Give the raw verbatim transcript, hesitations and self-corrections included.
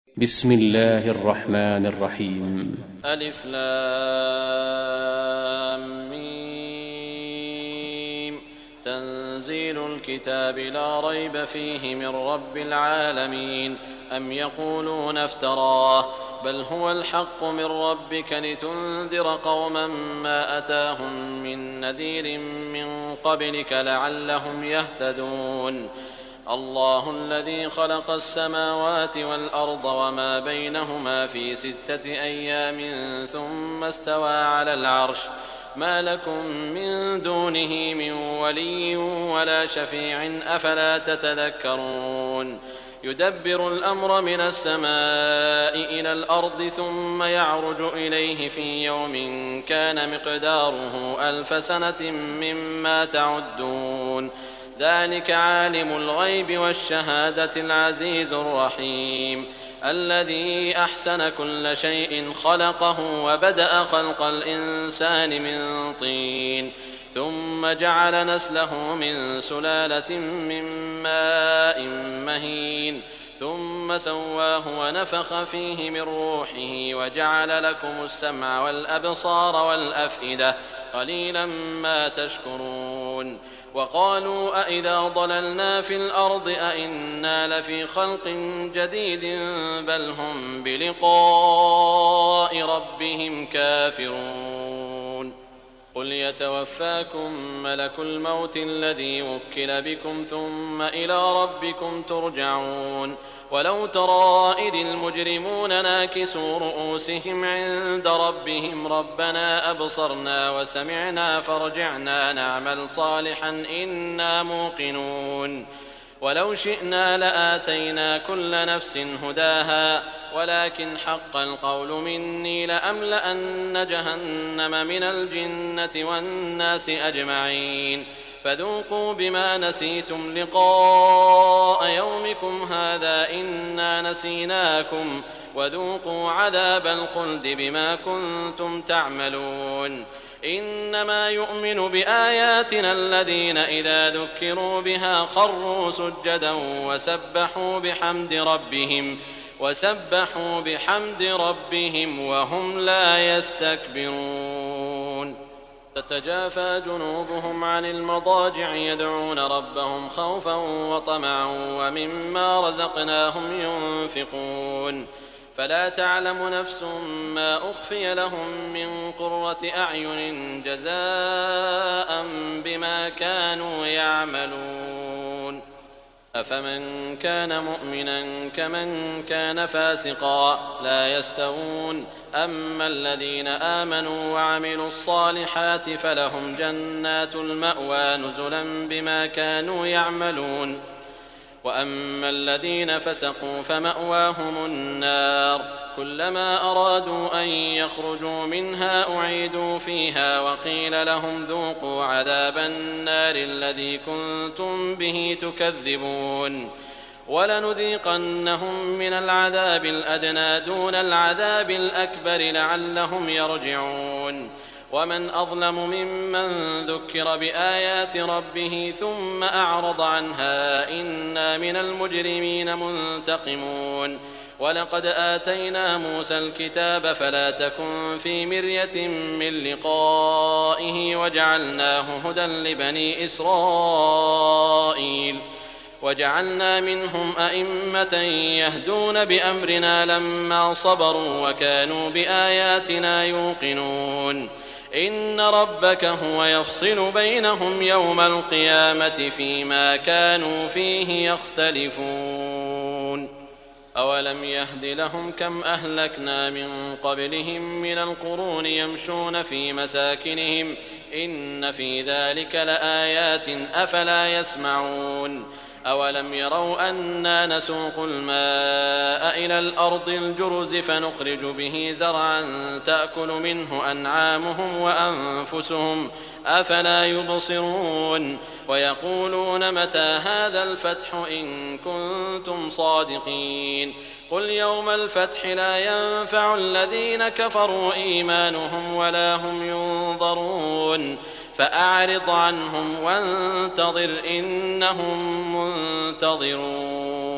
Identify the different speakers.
Speaker 1: بسم الله الرحمن الرحيم.
Speaker 2: ألف لام ميم. تنزيل الكتاب لا ريب فيه من رب العالمين. أم يقولون افتراه بل هو الحق من ربك لتنذر قوما ما أتاهم من نذير من قبلك لعلهم يهتدون. الله الذي خلق السماوات والأرض وما بينهما في ستة أيام ثم استوى على العرش ما لكم من دونه من ولي ولا شفيع أفلا تتذكرون. يدبر الأمر من السماء إلى الأرض ثم يعرج إليه في يوم كان مقداره ألف سنة مما تعدون. ذلك عالم الغيب والشهادة العزيز الرحيم الذي أحسن كل شيء خلقه وبدأ خلق الإنسان من طين ثم جعل نسله من سلالة من ماء مهين ثم سواه ونفخ فيه من روحه وجعل لكم السمع والأبصار والأفئدة قليلا ما تشكرون. وقالوا أئذا ضللنا في الأرض أئنا لفي خلق جديد بل هم بلقاء ربهم كافرون. قل يتوفاكم ملك الموت الذي وكل بكم ثم إلى ربكم ترجعون. ولو ترى إذ المجرمون ناكسوا رؤوسهم عند ربهم ربنا أبصرنا وسمعنا فارجعنا نعمل صالحا إنا موقنون. ولو شئنا لآتينا كل نفس هداها ولكن حق القول مني لأملأن جهنم من الجنة والناس أجمعين. فذوقوا بما نسيتم لقاء يومكم هذا إنا نسيناكم وذوقوا عذاب الخلد بما كنتم تعملون. إنما يؤمن بآياتنا الذين إذا ذكروا بها خروا سجدا وسبحوا بحمد ربهم وسبحوا بحمد ربهم وهم لا يستكبرون. تتجافى جنوبهم عن المضاجع يدعون ربهم خوفا وطمعا ومما رزقناهم ينفقون. فلا تعلم نفس ما أخفي لهم من قرة أعين جزاء بما كانوا يعملون. أفمن كان مؤمنا كمن كان فاسقا لا يستوون. أما الذين آمنوا وعملوا الصالحات فلهم جنات المأوى نزلا بما كانوا يعملون. وأما الذين فسقوا فمأواهم النار كلما أرادوا أن يخرجوا منها أعيدوا فيها وقيل لهم ذوقوا عذاب النار الذي كنتم به تكذبون. ولنذيقنهم من العذاب الأدنى دون العذاب الأكبر لعلهم يرجعون. ومن أظلم ممن ذكر بآيات ربه ثم أعرض عنها إنا من المجرمين منتقمون. ولقد آتينا موسى الكتاب فلا تكن في مرية من لقائه وجعلناه هدى لبني إسرائيل وجعلنا منهم أئمة يهدون بأمرنا لما صبروا وكانوا بآياتنا يوقنون. إن ربك هو يفصل بينهم يوم القيامة فيما كانوا فيه يختلفون. أولم يهد لهم كم أهلكنا من قبلهم من القرون يمشون في مساكنهم إن في ذلك لآيات أفلا يسمعون. أولم يروا أنا نسوق الماء إلى الأرض الجرز فنخرج به زرعا تأكل منه أنعامهم وأنفسهم أفلا يبصرون. ويقولون متى هذا الفتح إن كنتم صادقين. قل يوم الفتح لا ينفع الذين كفروا إيمانهم ولا هم ينظرون. فأعرض عنهم وانتظر إنهم منتظرون.